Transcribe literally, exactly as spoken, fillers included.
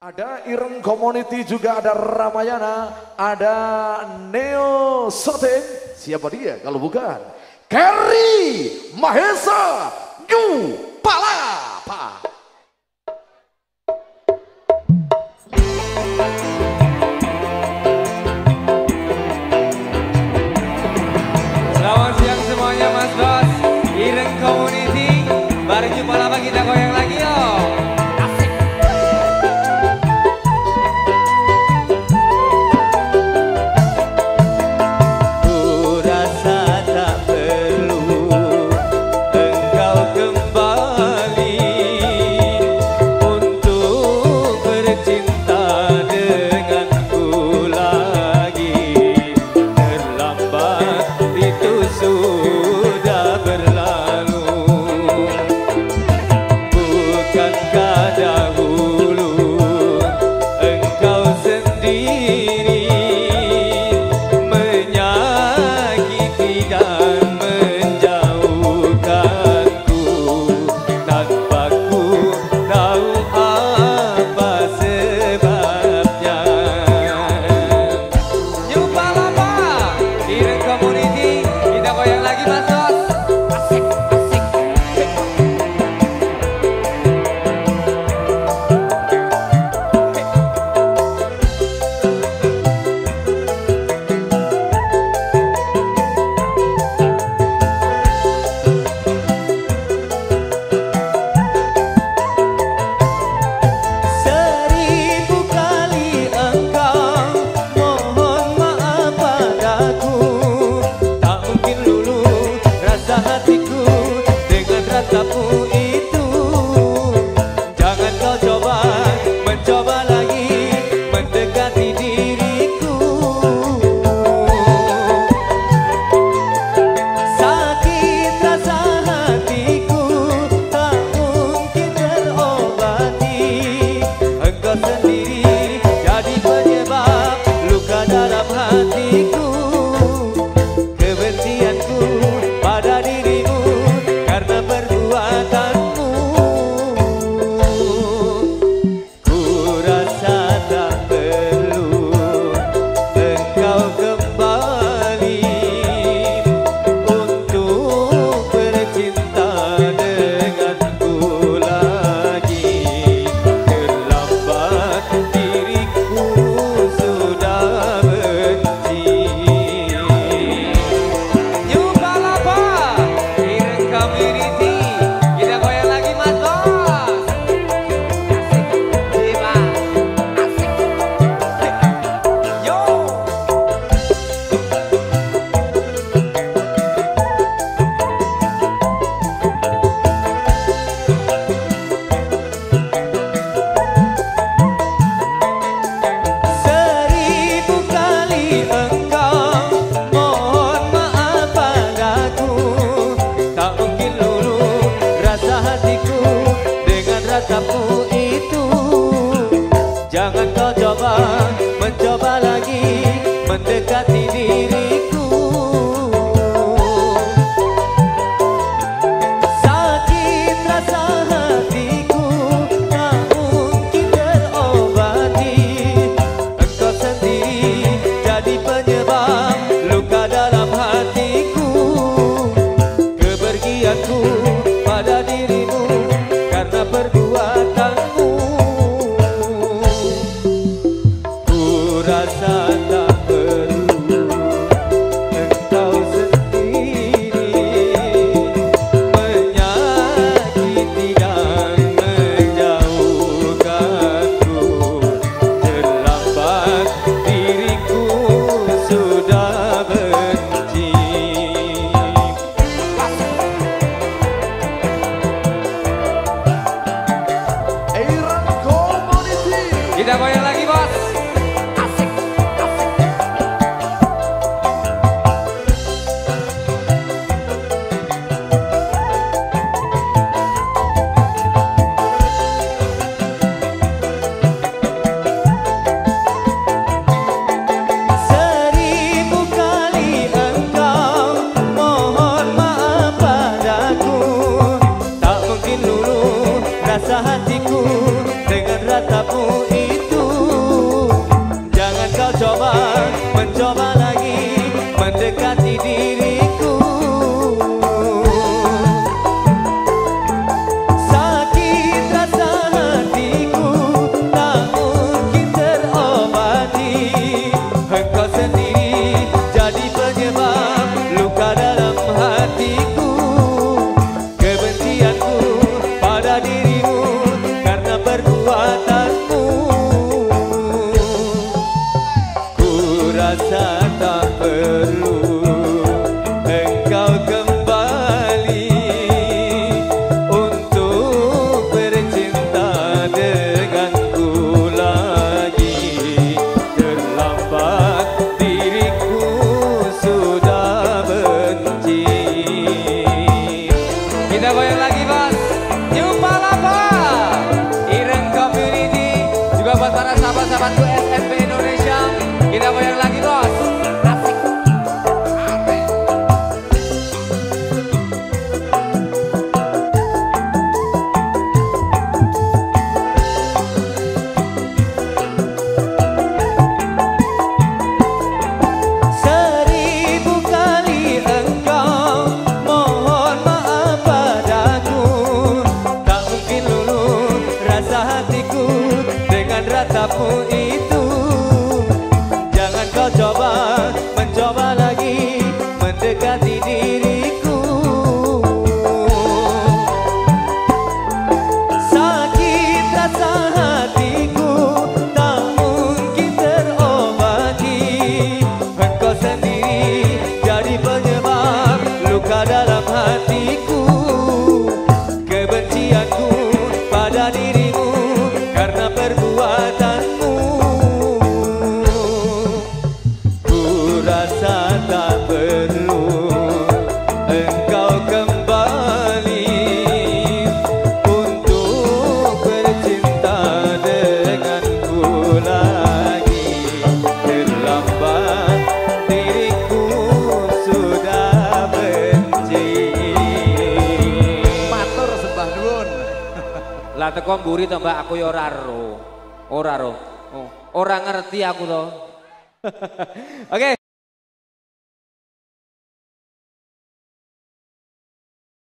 Ada Ireng Community, juga ada Ramayana, ada Neo Soteng. Siapa dia kalau bukan Kerry Mahesa Yu Palapa. Selamat siang semuanya Mas Bos. Ireng Community, baru jumpa lama kita goyang lagi yo. Jangan kau coba mencoba lagi mendekati diriku. Sakit rasa hatiku tak mungkin terobati. Engkau sendiri jadi penyebab luka dalam hatiku. Kepergianku pada dirimu karena perbuatanmu. Rasa tak perlu engkau sendiri menyakiti dan menjauhkanku. Terlambat diriku sudah benci. Ireng Community. Kita goyang lagi bos. Rasa hatiku dengan ratamu itu. buat para sahabat-sahabatku S M P Indonesia. Kita goyang lagi bos. Asik. Amin. Seribu kali engkau mohon maaf padaku, tak mungkin luluh rasa hatiku dengan ratamu itu. Jangan kau coba mencoba lagi mendekati diriku. Sakit rasa hatiku tak mungkin terobati. Engkau sendiri jadi penyebab luka dalam hatiku. Kebencianku pada dirimu karena perbuatanmu. Ku rasa tak perlu engkau kembali untuk bercinta denganku lagi. Terlambat diriku sudah benci. Matur sembah nuwun. Lah teko mburi to Mbak, aku ya ora ro. Ora ro. Oh, ora ngerti aku to. Oke,